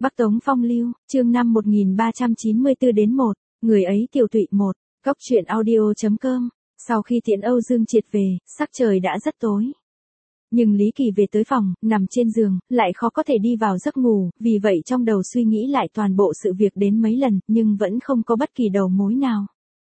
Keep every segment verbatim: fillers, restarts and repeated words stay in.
Bắc Tống Phong Lưu, chương năm một nghìn ba trăm chín mươi tư đến một, người ấy tiểu tụy một, Cốc truyện audio.com. Sau khi tiễn Âu Dương Triệt về, sắc trời đã rất tối. Nhưng Lý Kỳ về tới phòng, nằm trên giường, lại khó có thể đi vào giấc ngủ, vì vậy trong đầu suy nghĩ lại toàn bộ sự việc đến mấy lần, nhưng vẫn không có bất kỳ đầu mối nào.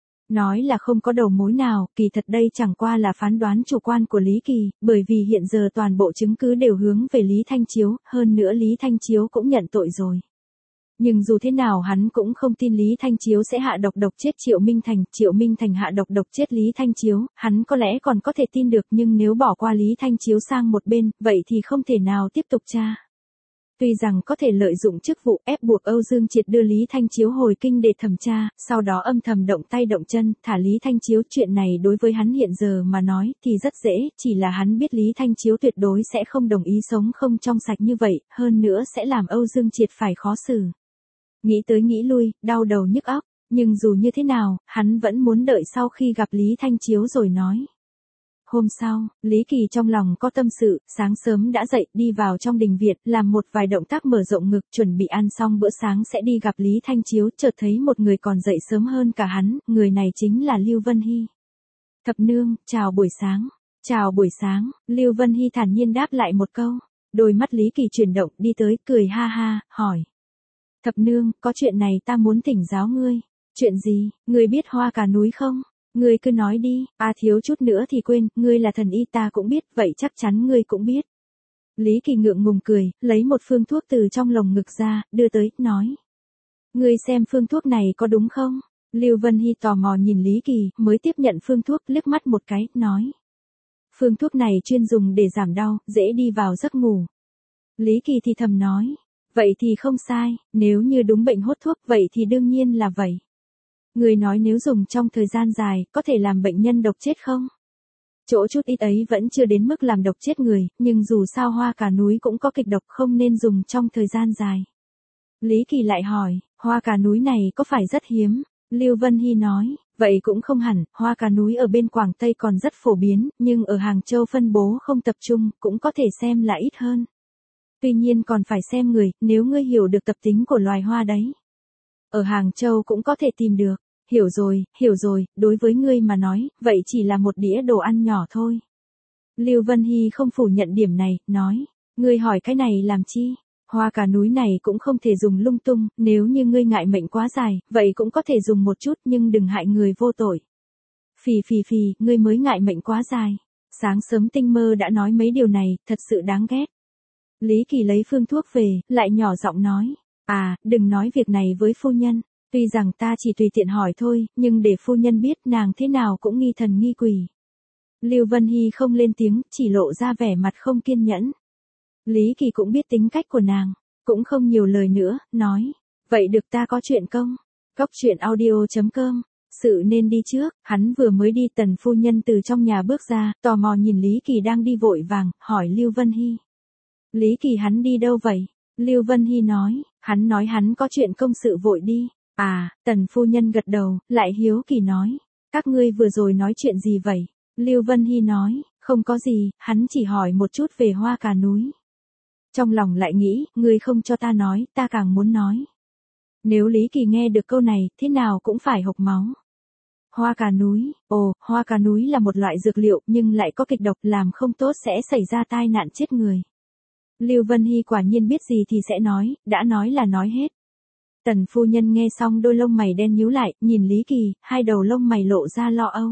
Nói là không có đầu mối nào, kỳ thật đây chẳng qua là phán đoán chủ quan của Lý Kỳ, bởi vì hiện giờ toàn bộ chứng cứ đều hướng về Lý Thanh Chiếu, hơn nữa Lý Thanh Chiếu cũng nhận tội rồi. Nhưng dù thế nào hắn cũng không tin Lý Thanh Chiếu sẽ hạ độc độc chết Triệu Minh Thành, Triệu Minh Thành hạ độc độc chết Lý Thanh Chiếu, hắn có lẽ còn có thể tin được, nhưng nếu bỏ qua Lý Thanh Chiếu sang một bên, vậy thì không thể nào tiếp tục tra. Tuy rằng có thể lợi dụng chức vụ ép buộc Âu Dương Triệt đưa Lý Thanh Chiếu hồi kinh để thẩm tra, sau đó âm thầm động tay động chân, thả Lý Thanh Chiếu, chuyện này đối với hắn hiện giờ mà nói thì rất dễ, chỉ là hắn biết Lý Thanh Chiếu tuyệt đối sẽ không đồng ý sống không trong sạch như vậy, hơn nữa sẽ làm Âu Dương Triệt phải khó xử. Nghĩ tới nghĩ lui, đau đầu nhức óc, nhưng dù như thế nào, hắn vẫn muốn đợi sau khi gặp Lý Thanh Chiếu rồi nói. Hôm sau, Lý Kỳ trong lòng có tâm sự, sáng sớm đã dậy, đi vào trong đình viện, làm một vài động tác mở rộng ngực, chuẩn bị ăn xong bữa sáng sẽ đi gặp Lý Thanh Chiếu, chợt thấy một người còn dậy sớm hơn cả hắn, người này chính là Lưu Vân Hy. Thập nương, chào buổi sáng. Chào buổi sáng, Lưu Vân Hy thản nhiên đáp lại một câu. Đôi mắt Lý Kỳ chuyển động, đi tới, cười ha ha, hỏi. Thập nương, có chuyện này ta muốn thỉnh giáo ngươi. Chuyện gì, ngươi biết hoa cả núi không? Ngươi cứ nói đi, a thiếu chút nữa thì quên, ngươi là thần y ta cũng biết, vậy chắc chắn ngươi cũng biết. Lý Kỳ ngượng ngùng cười, lấy một phương thuốc từ trong lồng ngực ra, đưa tới, nói. Ngươi xem phương thuốc này có đúng không? Lưu Vân Hy tò mò nhìn Lý Kỳ, mới tiếp nhận phương thuốc, liếc mắt một cái, nói. Phương thuốc này chuyên dùng để giảm đau, dễ đi vào giấc ngủ. Lý Kỳ thì thầm nói. Vậy thì không sai, nếu như đúng bệnh hốt thuốc, vậy thì đương nhiên là vậy. Người nói nếu dùng trong thời gian dài, có thể làm bệnh nhân độc chết không? Chỗ chút ít ấy vẫn chưa đến mức làm độc chết người, nhưng dù sao hoa cả núi cũng có kịch độc, không nên dùng trong thời gian dài. Lý Kỳ lại hỏi, hoa cả núi này có phải rất hiếm? Lưu Vân Hy nói, vậy cũng không hẳn, hoa cả núi ở bên Quảng Tây còn rất phổ biến, nhưng ở Hàng Châu phân bố không tập trung, cũng có thể xem là ít hơn. Tuy nhiên còn phải xem người, nếu ngươi hiểu được tập tính của loài hoa đấy. Ở Hàng Châu cũng có thể tìm được. Hiểu rồi, hiểu rồi, đối với ngươi mà nói, vậy chỉ là một đĩa đồ ăn nhỏ thôi. Lưu Vân Hy không phủ nhận điểm này, nói, ngươi hỏi cái này làm chi? Hoa cả núi này cũng không thể dùng lung tung, nếu như ngươi ngại mệnh quá dài, vậy cũng có thể dùng một chút nhưng đừng hại người vô tội. Phì phì phì, ngươi mới ngại mệnh quá dài. Sáng sớm tinh mơ đã nói mấy điều này, thật sự đáng ghét. Lý Kỳ lấy phương thuốc về, lại nhỏ giọng nói, à, đừng nói việc này với phu nhân. Tuy rằng ta chỉ tùy tiện hỏi thôi, nhưng để phu nhân biết nàng thế nào cũng nghi thần nghi quỷ. Lưu Vân Hy không lên tiếng, chỉ lộ ra vẻ mặt không kiên nhẫn. Lý Kỳ cũng biết tính cách của nàng, cũng không nhiều lời nữa, nói. Vậy được ta có chuyện công. Cốc truyện audio.com. Sự nên đi trước, hắn vừa mới đi tần phu nhân từ trong nhà bước ra, tò mò nhìn Lý Kỳ đang đi vội vàng, hỏi Lưu Vân Hy. Lý Kỳ hắn đi đâu vậy? Lưu Vân Hy nói, hắn nói hắn có chuyện công sự vội đi. À, tần phu nhân gật đầu, lại hiếu kỳ nói. Các ngươi vừa rồi nói chuyện gì vậy? Lưu Vân Hy nói, không có gì, hắn chỉ hỏi một chút về hoa cả núi. Trong lòng lại nghĩ, ngươi không cho ta nói, ta càng muốn nói. Nếu Lý Kỳ nghe được câu này, thế nào cũng phải hộc máu. Hoa cả núi, ồ, hoa cả núi là một loại dược liệu, nhưng lại có kịch độc, làm không tốt sẽ xảy ra tai nạn chết người. Lưu Vân Hy quả nhiên biết gì thì sẽ nói, đã nói là nói hết. Tần phu nhân nghe xong đôi lông mày đen nhíu lại, nhìn Lý Kỳ, hai đầu lông mày lộ ra lo âu.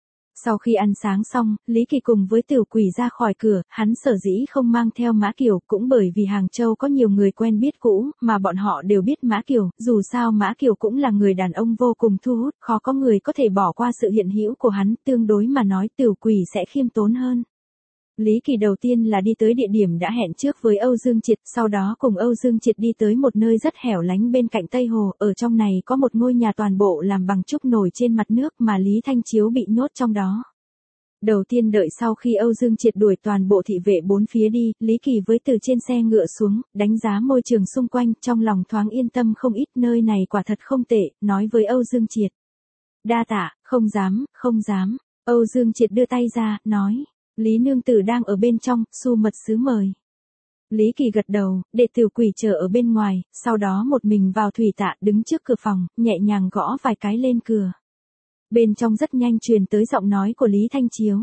Sau khi ăn sáng xong, Lý Kỳ cùng với Tiểu Quỷ ra khỏi cửa, hắn sở dĩ không mang theo Mã Kiều, cũng bởi vì Hàng Châu có nhiều người quen biết cũ, mà bọn họ đều biết Mã Kiều, dù sao Mã Kiều cũng là người đàn ông vô cùng thu hút, khó có người có thể bỏ qua sự hiện hữu của hắn, tương đối mà nói Tiểu Quỷ sẽ khiêm tốn hơn. Lý Kỳ đầu tiên là đi tới địa điểm đã hẹn trước với Âu Dương Triệt, sau đó cùng Âu Dương Triệt đi tới một nơi rất hẻo lánh bên cạnh Tây Hồ, ở trong này có một ngôi nhà toàn bộ làm bằng trúc nổi trên mặt nước mà Lý Thanh Chiếu bị nhốt trong đó. Đầu tiên đợi sau khi Âu Dương Triệt đuổi toàn bộ thị vệ bốn phía đi, Lý Kỳ với từ trên xe ngựa xuống, đánh giá môi trường xung quanh, trong lòng thoáng yên tâm không ít, nơi này quả thật không tệ, nói với Âu Dương Triệt. Đa tạ, không dám, không dám. Âu Dương Triệt đưa tay ra, nói. Lý nương tử đang ở bên trong, Xu mật sứ mời. Lý Kỳ gật đầu, để Tiểu Quỷ chờ ở bên ngoài, sau đó một mình vào thủy tạ đứng trước cửa phòng, nhẹ nhàng gõ vài cái lên cửa. Bên trong rất nhanh truyền tới giọng nói của Lý Thanh Chiếu.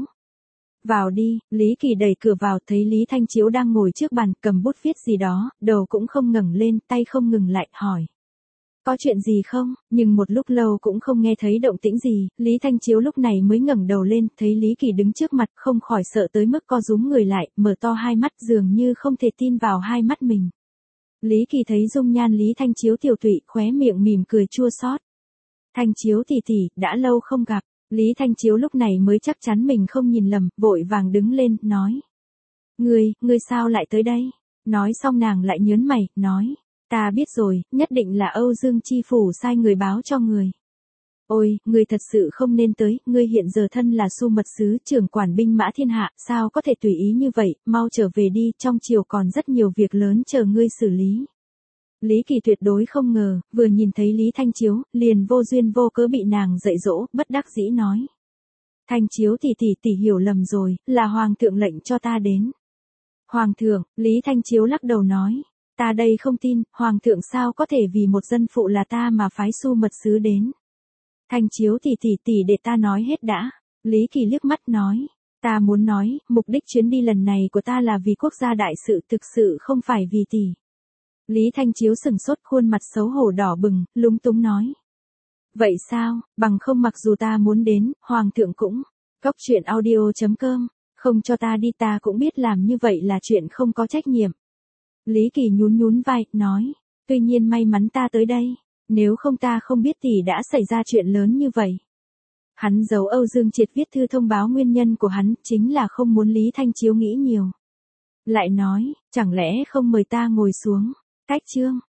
Vào đi, Lý Kỳ đẩy cửa vào, thấy Lý Thanh Chiếu đang ngồi trước bàn, cầm bút viết gì đó, đầu cũng không ngẩng lên, tay không ngừng lại, hỏi. Có chuyện gì không? Nhưng một lúc lâu cũng không nghe thấy động tĩnh gì, Lý Thanh Chiếu lúc này mới ngẩng đầu lên, thấy Lý Kỳ đứng trước mặt, không khỏi sợ tới mức co rúm người lại, mở to hai mắt dường như không thể tin vào hai mắt mình. Lý Kỳ thấy dung nhan Lý Thanh Chiếu tiểu tụy, khóe miệng mỉm cười chua xót. Thanh Chiếu tỷ tỷ, đã lâu không gặp. Lý Thanh Chiếu lúc này mới chắc chắn mình không nhìn lầm, vội vàng đứng lên, nói. Ngươi, ngươi sao lại tới đây? Nói xong nàng lại nhớn mày, nói. Ta biết rồi, nhất định là Âu Dương Chi Phủ sai người báo cho người. Ôi, ngươi thật sự không nên tới, ngươi hiện giờ thân là Xu Mật Sứ, trưởng quản binh mã thiên hạ, sao có thể tùy ý như vậy, mau trở về đi, trong triều còn rất nhiều việc lớn chờ ngươi xử lý. Lý Kỳ tuyệt đối không ngờ, vừa nhìn thấy Lý Thanh Chiếu, liền vô duyên vô cớ bị nàng dạy dỗ, bất đắc dĩ nói. Thanh Chiếu tỷ tỷ tỷ hiểu lầm rồi, là Hoàng thượng lệnh cho ta đến. Hoàng thượng, Lý Thanh Chiếu lắc đầu nói. Ta đây không tin, Hoàng thượng sao có thể vì một dân phụ là ta mà phái Xu Mật Sứ đến. Thanh Chiếu tỷ tỷ tỷ để ta nói hết đã. Lý Kỳ liếc mắt nói. Ta muốn nói, mục đích chuyến đi lần này của ta là vì quốc gia đại sự, thực sự không phải vì tỷ. Lý Thanh Chiếu sừng sốt, khuôn mặt xấu hổ đỏ bừng, lúng túng nói. Vậy sao, bằng không mặc dù ta muốn đến, Hoàng thượng cũng. Cóc truyện audio chấm com, không cho ta đi ta cũng biết làm như vậy là chuyện không có trách nhiệm. Lý Kỳ nhún nhún vai, nói. Tuy nhiên may mắn ta tới đây, nếu không ta không biết tỷ đã xảy ra chuyện lớn như vậy. Hắn giấu Âu Dương Triệt viết thư thông báo nguyên nhân của hắn, chính là không muốn Lý Thanh Chiếu nghĩ nhiều. Lại nói, chẳng lẽ không mời ta ngồi xuống. Cách chương